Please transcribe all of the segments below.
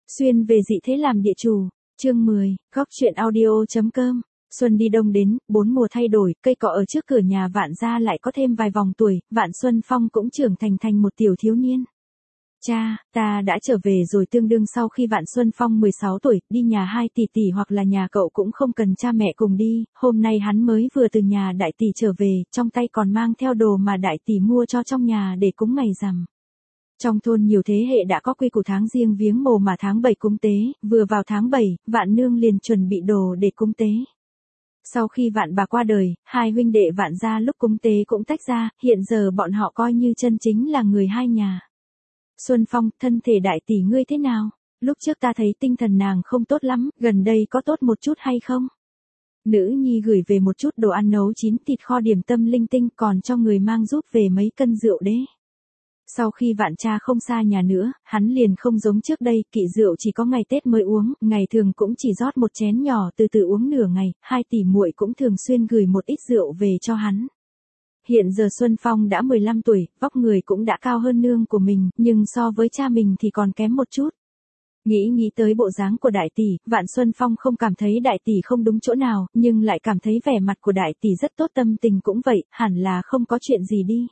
Xuyên về dị thế làm địa chủ, chương 10, góc truyện audio.com. Xuân đi đông đến, bốn mùa thay đổi, cây cọ ở trước cửa nhà Vạn gia lại có thêm vài vòng tuổi, Vạn Xuân Phong cũng trưởng thành một tiểu thiếu niên. Cha, ta đã trở về rồi. Tương đương sau khi Vạn Xuân Phong 16 tuổi, đi nhà hai tỷ tỷ hoặc là nhà cậu cũng không cần cha mẹ cùng đi, hôm nay hắn mới vừa từ nhà đại tỷ trở về, trong tay còn mang theo đồ mà đại tỷ mua cho trong nhà để cúng ngày rằm. Trong thôn nhiều thế hệ đã có quy củ tháng riêng viếng mồ mà tháng 7 cúng tế, vừa vào tháng 7, Vạn nương liền chuẩn bị đồ để cúng tế. Sau khi Vạn bà qua đời, hai huynh đệ Vạn gia lúc cúng tế cũng tách ra, hiện giờ bọn họ coi như chân chính là người hai nhà. Xuân Phong, thân thể đại tỷ ngươi thế nào? Lúc trước ta thấy tinh thần nàng không tốt lắm, gần đây có tốt một chút hay không? Nữ nhi gửi về một chút đồ ăn nấu chín, thịt kho điểm tâm linh tinh, còn cho người mang giúp về mấy cân rượu đấy. Sau khi Vạn cha không xa nhà nữa, hắn liền không giống trước đây, kỵ rượu chỉ có ngày Tết mới uống, ngày thường cũng chỉ rót một chén nhỏ từ từ uống nửa ngày, hai tỷ muội cũng thường xuyên gửi một ít rượu về cho hắn. Hiện giờ Xuân Phong đã 15 tuổi, vóc người cũng đã cao hơn nương của mình, nhưng so với cha mình thì còn kém một chút. Nghĩ tới bộ dáng của đại tỷ, Vạn Xuân Phong không cảm thấy đại tỷ không đúng chỗ nào, nhưng lại cảm thấy vẻ mặt của đại tỷ rất tốt, tâm tình cũng vậy, hẳn là không có chuyện gì đi.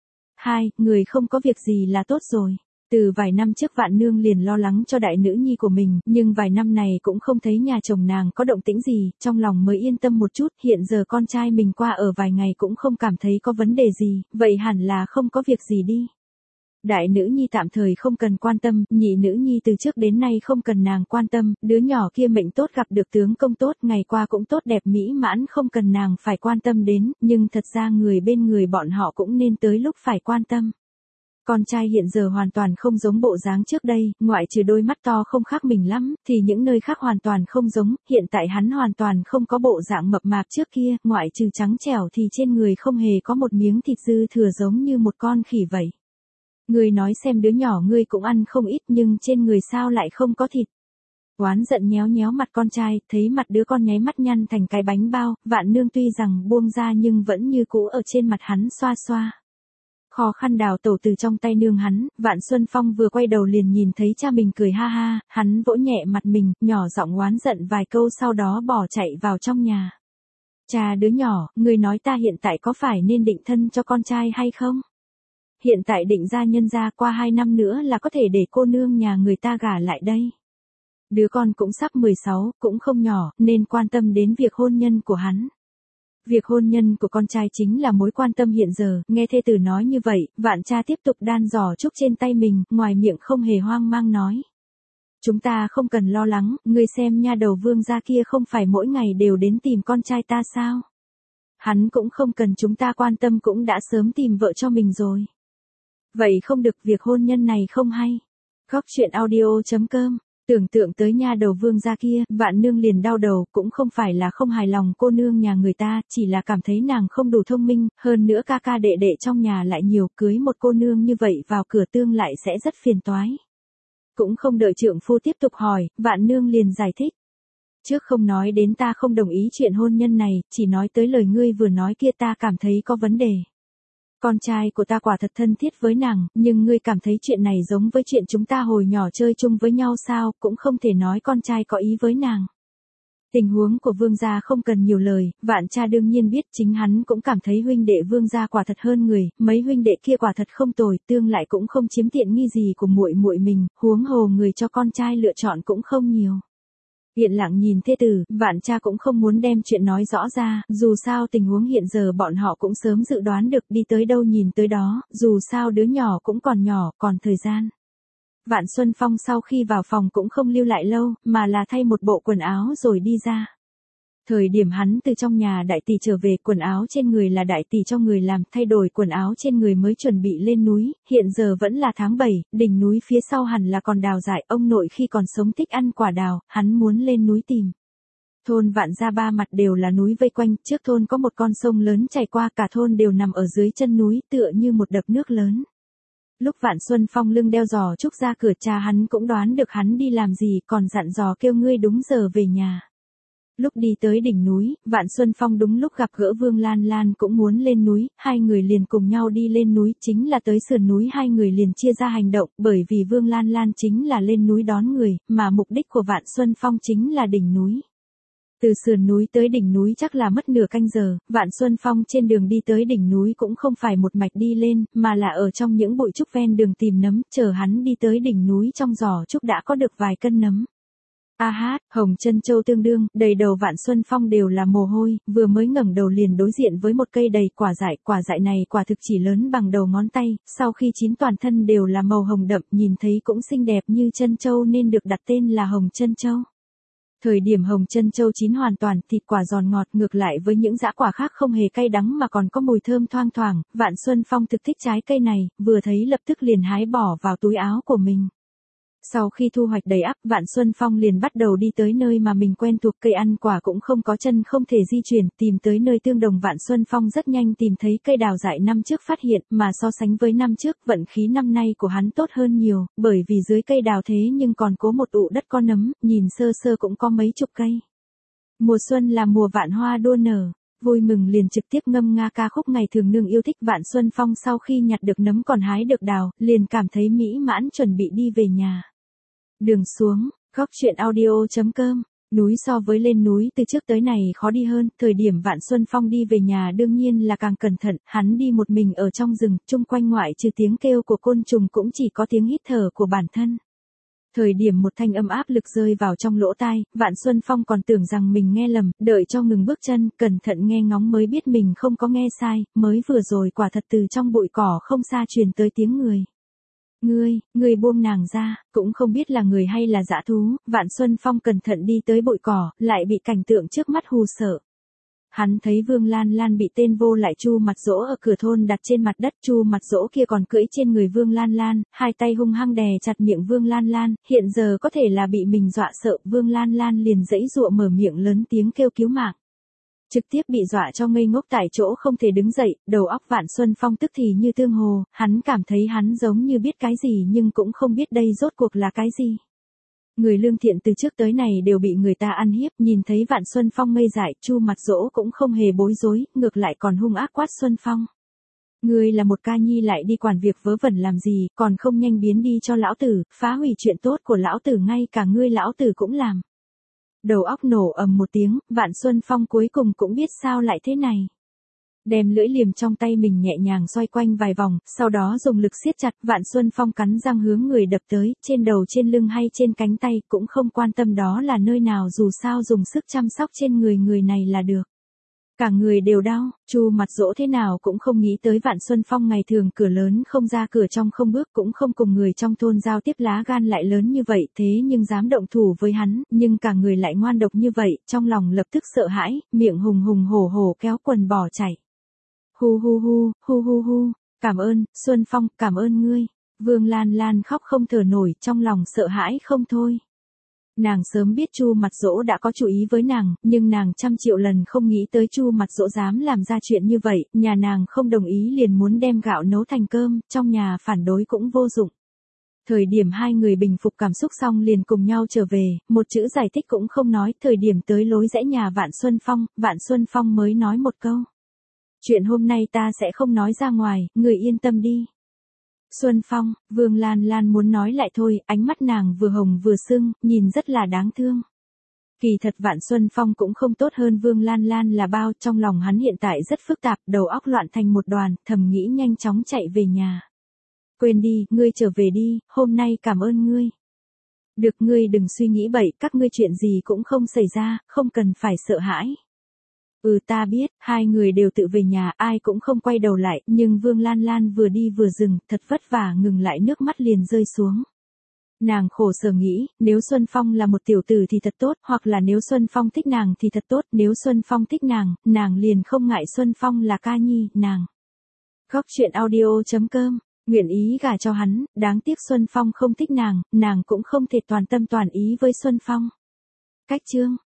Người không có việc gì là tốt rồi. Từ vài năm trước Vạn nương liền lo lắng cho đại nữ nhi của mình, nhưng vài năm này cũng không thấy nhà chồng nàng có động tĩnh gì, trong lòng mới yên tâm một chút, hiện giờ con trai mình qua ở vài ngày cũng không cảm thấy có vấn đề gì, vậy hẳn là không có việc gì đi. Đại nữ nhi tạm thời không cần quan tâm, nhị nữ nhi từ trước đến nay không cần nàng quan tâm, đứa nhỏ kia mệnh tốt gặp được tướng công tốt, ngày qua cũng tốt đẹp mỹ mãn không cần nàng phải quan tâm đến, nhưng thật ra người bên người bọn họ cũng nên tới lúc phải quan tâm. Con trai hiện giờ hoàn toàn không giống bộ dáng trước đây, ngoại trừ đôi mắt to không khác mình lắm, thì những nơi khác hoàn toàn không giống, hiện tại hắn hoàn toàn không có bộ dạng mập mạp trước kia, ngoại trừ trắng trẻo thì trên người không hề có một miếng thịt dư thừa giống như một con khỉ vậy. Ngươi nói xem, đứa nhỏ ngươi cũng ăn không ít nhưng trên người sao lại không có thịt. Oán giận nhéo mặt con trai, thấy mặt đứa con nháy mắt nhăn thành cái bánh bao, Vạn nương tuy rằng buông ra nhưng vẫn như cũ ở trên mặt hắn xoa xoa. Khó khăn đào tẩu từ trong tay nương hắn, Vạn Xuân Phong vừa quay đầu liền nhìn thấy cha mình cười ha ha, hắn vỗ nhẹ mặt mình, nhỏ giọng oán giận vài câu sau đó bỏ chạy vào trong nhà. Cha đứa nhỏ, ngươi nói ta hiện tại có phải nên định thân cho con trai hay không? Hiện tại định ra nhân gia, qua 2 năm nữa là có thể để cô nương nhà người ta gả lại đây. Đứa con cũng sắp 16, cũng không nhỏ, nên quan tâm đến việc hôn nhân của hắn. Việc hôn nhân của con trai chính là mối quan tâm hiện giờ, nghe thê tử nói như vậy, Vạn cha tiếp tục đan giò trúc trên tay mình, ngoài miệng không hề hoang mang nói. Chúng ta không cần lo lắng, ngươi xem nha đầu Vương gia kia không phải mỗi ngày đều đến tìm con trai ta sao? Hắn cũng không cần chúng ta quan tâm cũng đã sớm tìm vợ cho mình rồi. Vậy không được, việc hôn nhân này không hay. Góc truyện audio.com. Tưởng tượng tới nha đầu Vương gia kia, Vạn nương liền đau đầu, cũng không phải là không hài lòng cô nương nhà người ta, chỉ là cảm thấy nàng không đủ thông minh, hơn nữa ca ca đệ đệ trong nhà lại nhiều, cưới một cô nương như vậy vào cửa tương lại sẽ rất phiền toái. Cũng không đợi trượng phu tiếp tục hỏi, Vạn nương liền giải thích. Trước không nói đến ta không đồng ý chuyện hôn nhân này, chỉ nói tới lời ngươi vừa nói kia ta cảm thấy có vấn đề. Con trai của ta quả thật thân thiết với nàng, nhưng ngươi cảm thấy chuyện này giống với chuyện chúng ta hồi nhỏ chơi chung với nhau sao, cũng không thể nói con trai có ý với nàng. Tình huống của Vương gia không cần nhiều lời, Vạn cha đương nhiên biết, chính hắn cũng cảm thấy huynh đệ Vương gia quả thật hơn người, mấy huynh đệ kia quả thật không tồi, tương lại cũng không chiếm tiện nghi gì của muội muội mình, huống hồ người cho con trai lựa chọn cũng không nhiều. Yên lặng nhìn thê tử, Vạn cha cũng không muốn đem chuyện nói rõ ra, dù sao tình huống hiện giờ bọn họ cũng sớm dự đoán được, đi tới đâu nhìn tới đó, dù sao đứa nhỏ cũng còn nhỏ, còn thời gian. Vạn Xuân Phong sau khi vào phòng cũng không lưu lại lâu, mà là thay một bộ quần áo rồi đi ra. Thời điểm hắn từ trong nhà đại tỷ trở về, quần áo trên người là đại tỷ cho người làm, thay đổi quần áo trên người mới chuẩn bị lên núi, hiện giờ vẫn là tháng 7, đỉnh núi phía sau hẳn là còn đào dại, ông nội khi còn sống thích ăn quả đào, hắn muốn lên núi tìm. Thôn Vạn gia ba mặt đều là núi vây quanh, trước thôn có một con sông lớn chảy qua, cả thôn đều nằm ở dưới chân núi, tựa như một đập nước lớn. Lúc Vạn Xuân Phong lưng đeo giò trúc ra cửa, cha hắn cũng đoán được hắn đi làm gì, còn dặn dò kêu ngươi đúng giờ về nhà. Lúc đi tới đỉnh núi, Vạn Xuân Phong đúng lúc gặp gỡ Vương Lan Lan cũng muốn lên núi, hai người liền cùng nhau đi lên núi, chính là tới sườn núi hai người liền chia ra hành động, bởi vì Vương Lan Lan chính là lên núi đón người, mà mục đích của Vạn Xuân Phong chính là đỉnh núi. Từ sườn núi tới đỉnh núi chắc là mất nửa canh giờ, Vạn Xuân Phong trên đường đi tới đỉnh núi cũng không phải một mạch đi lên, mà là ở trong những bụi trúc ven đường tìm nấm, chờ hắn đi tới đỉnh núi trong giỏ trúc đã có được vài cân nấm. A hát, Hồng Chân Châu tương đương, đầy đầu Vạn Xuân Phong đều là mồ hôi, vừa mới ngẩng đầu liền đối diện với một cây đầy quả dại này quả thực chỉ lớn bằng đầu ngón tay, sau khi chín toàn thân đều là màu hồng đậm, nhìn thấy cũng xinh đẹp như chân châu nên được đặt tên là Hồng Chân Châu. Thời điểm Hồng Chân Châu chín hoàn toàn, thịt quả giòn ngọt, ngược lại với những dã quả khác không hề cay đắng mà còn có mùi thơm thoang thoảng, Vạn Xuân Phong thực thích trái cây này, vừa thấy lập tức liền hái bỏ vào túi áo của mình. Sau khi thu hoạch đầy ắp, Vạn Xuân Phong liền bắt đầu đi tới nơi mà mình quen thuộc, cây ăn quả cũng không có chân không thể di chuyển, tìm tới nơi tương đồng. Vạn Xuân Phong rất nhanh tìm thấy cây đào dại năm trước phát hiện, mà so sánh với năm trước, vận khí năm nay của hắn tốt hơn nhiều, bởi vì dưới cây đào thế nhưng còn có một ụ đất con nấm, nhìn sơ sơ cũng có mấy chục cây. Mùa xuân là mùa vạn hoa đua nở. Vui mừng liền trực tiếp ngâm nga ca khúc ngày thường nương yêu thích. Vạn Xuân Phong sau khi nhặt được nấm còn hái được đào, liền cảm thấy mỹ mãn chuẩn bị đi về nhà. Đường xuống, góc truyện audio.com. Núi so với lên núi từ trước tới này khó đi hơn, thời điểm Vạn Xuân Phong đi về nhà đương nhiên là càng cẩn thận, hắn đi một mình ở trong rừng, chung quanh ngoại trừ tiếng kêu của côn trùng cũng chỉ có tiếng hít thở của bản thân. Thời điểm một thanh âm áp lực rơi vào trong lỗ tai, Vạn Xuân Phong còn tưởng rằng mình nghe lầm, đợi cho ngừng bước chân, cẩn thận nghe ngóng mới biết mình không có nghe sai, mới vừa rồi quả thật từ trong bụi cỏ không xa truyền tới tiếng người. Ngươi buông nàng ra, cũng không biết là người hay là dã thú, Vạn Xuân Phong cẩn thận đi tới bụi cỏ, lại bị cảnh tượng trước mắt hù sợ. Hắn thấy Vương Lan Lan bị tên vô lại Chu Mặt Dỗ ở cửa thôn đặt trên mặt đất, Chu Mặt Dỗ kia còn cưỡi trên người Vương Lan Lan, hai tay hung hăng đè chặt miệng Vương Lan Lan, hiện giờ có thể là bị mình dọa sợ, Vương Lan Lan liền giãy giụa mở miệng lớn tiếng kêu cứu mạng. Trực tiếp bị dọa cho ngây ngốc tại chỗ không thể đứng dậy, đầu óc Vạn Xuân Phong tức thì như tương hồ, hắn cảm thấy hắn giống như biết cái gì nhưng cũng không biết đây rốt cuộc là cái gì. Người lương thiện từ trước tới này đều bị người ta ăn hiếp, nhìn thấy Vạn Xuân Phong ngây dại, Chu Mặt Dỗ cũng không hề bối rối, ngược lại còn hung ác quát Xuân Phong. Ngươi là một ca nhi lại đi quản việc vớ vẩn làm gì, còn không nhanh biến đi cho lão tử, phá hủy chuyện tốt của lão tử, ngay cả ngươi lão tử cũng làm. Đầu óc nổ ầm một tiếng, Vạn Xuân Phong cuối cùng cũng biết sao lại thế này. Đem lưỡi liềm trong tay mình nhẹ nhàng xoay quanh vài vòng, sau đó dùng lực siết chặt, Vạn Xuân Phong cắn răng hướng người đập tới, trên đầu trên lưng hay trên cánh tay, cũng không quan tâm đó là nơi nào, dù sao dùng sức chăm sóc trên người này là được. Cả người đều đau, Chu Mặt Dỗ thế nào cũng không nghĩ tới Vạn Xuân Phong ngày thường cửa lớn không ra cửa trong không bước, cũng không cùng người trong thôn giao tiếp, lá gan lại lớn như vậy, thế nhưng dám động thủ với hắn, nhưng cả người lại ngoan độc như vậy, trong lòng lập tức sợ hãi, miệng hùng hùng hổ hổ kéo quần bỏ chạy. Hu hu hu, hu hu hu, cảm ơn, Xuân Phong, cảm ơn ngươi. Vương Lan Lan khóc không thở nổi, trong lòng sợ hãi không thôi. Nàng sớm biết Chu Mặt Dỗ đã có chủ ý với nàng, nhưng nàng trăm triệu lần không nghĩ tới Chu Mặt Dỗ dám làm ra chuyện như vậy, nhà nàng không đồng ý liền muốn đem gạo nấu thành cơm, trong nhà phản đối cũng vô dụng. Thời điểm hai người bình phục cảm xúc xong liền cùng nhau trở về, một chữ giải thích cũng không nói, thời điểm tới lối rẽ nhà Vạn Xuân Phong mới nói một câu. Chuyện hôm nay ta sẽ không nói ra ngoài, người yên tâm đi. Xuân Phong, Vương Lan Lan muốn nói lại thôi, ánh mắt nàng vừa hồng vừa sưng, nhìn rất là đáng thương. Kỳ thật Vạn Xuân Phong cũng không tốt hơn Vương Lan Lan là bao, trong lòng hắn hiện tại rất phức tạp, đầu óc loạn thành một đoàn, thầm nghĩ nhanh chóng chạy về nhà. Quên đi, ngươi trở về đi, hôm nay cảm ơn ngươi. Được, ngươi đừng suy nghĩ bậy, các ngươi chuyện gì cũng không xảy ra, không cần phải sợ hãi. Ta biết, hai người đều tự về nhà, ai cũng không quay đầu lại, nhưng Vương Lan Lan vừa đi vừa dừng, thật vất vả ngừng lại, nước mắt liền rơi xuống. Nàng khổ sở nghĩ, nếu Xuân Phong là một tiểu tử thì thật tốt, hoặc là nếu Xuân Phong thích nàng thì thật tốt, nếu Xuân Phong thích nàng liền không ngại Xuân Phong là ca nhi, nàng. Góc truyện audio.com, nguyện ý gả cho hắn, đáng tiếc Xuân Phong không thích nàng cũng không thể toàn tâm toàn ý với Xuân Phong. Cách chương.